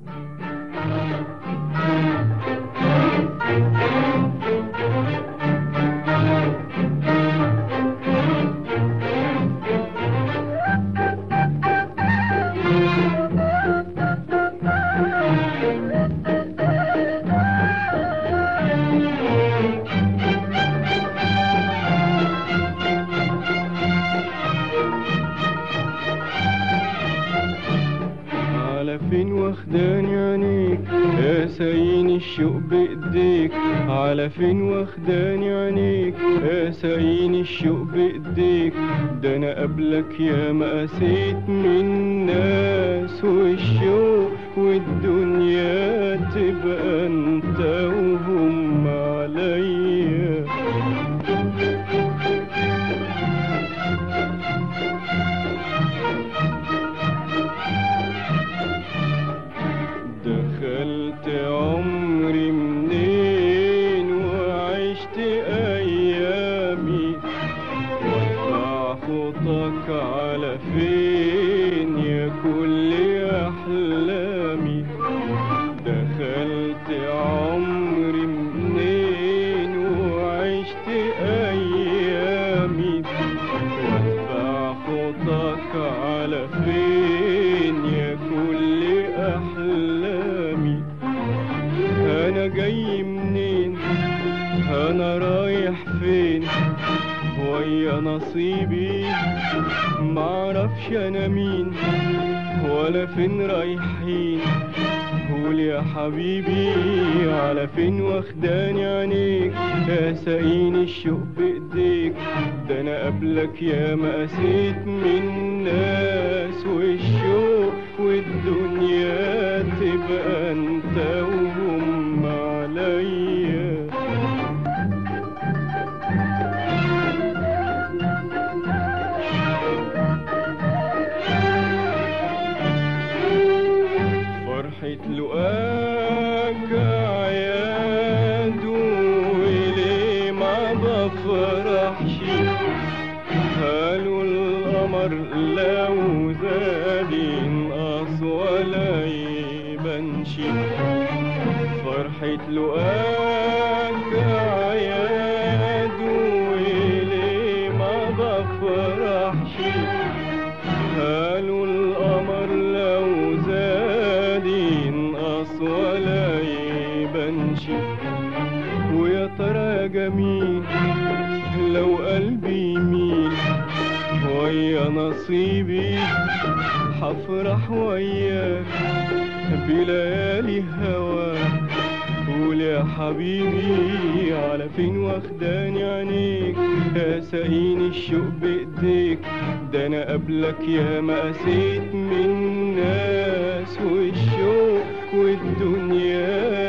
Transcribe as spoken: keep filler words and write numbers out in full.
فين واخداني عينيك قاساين الشوق بايديك، على فين واخداني عينيك قاساين الشوق بايديك. ده انا قبلك يا ما قاسيت من ناس، والشوق والدنيا تبقى انت وهم عليا. دخلت عمري منين وعشت ايامي، وارفع خطاك على فين يا كل احلامي. دخلت عمري منين وعشت ايامي، وارفع خطاك على فين يا كل احلامي. انا جاي منين انا رايح فين ويا نصيبي، معرفش انا مين ولا فين رايحين. قول يا حبيبي على فين واخداني عينيك قاساين الشوق بايديك. ده انا قبلك يا ما قاسيت من ناس، والشوق والدنيا تبقى انت وهم عليا. فرحة لقاك عياد وليه ما بفرحش، قالوا القمر لو زاد ينقص ولا يبانش. فرحة لقاك عياد وليه ما بفرحش، قالوا القمر لو زاد ينقص ولا يبانش. ويا ترى يا جميل لو قلبي يميل ويا نصيبي، حفرح وياك بليالي هواك. قول يا حبيبي على فين واخداني عينيك قاساين الشوق بايديك. ده انا قبلك يا ما قاسيت من ناس، والشوق والدنيا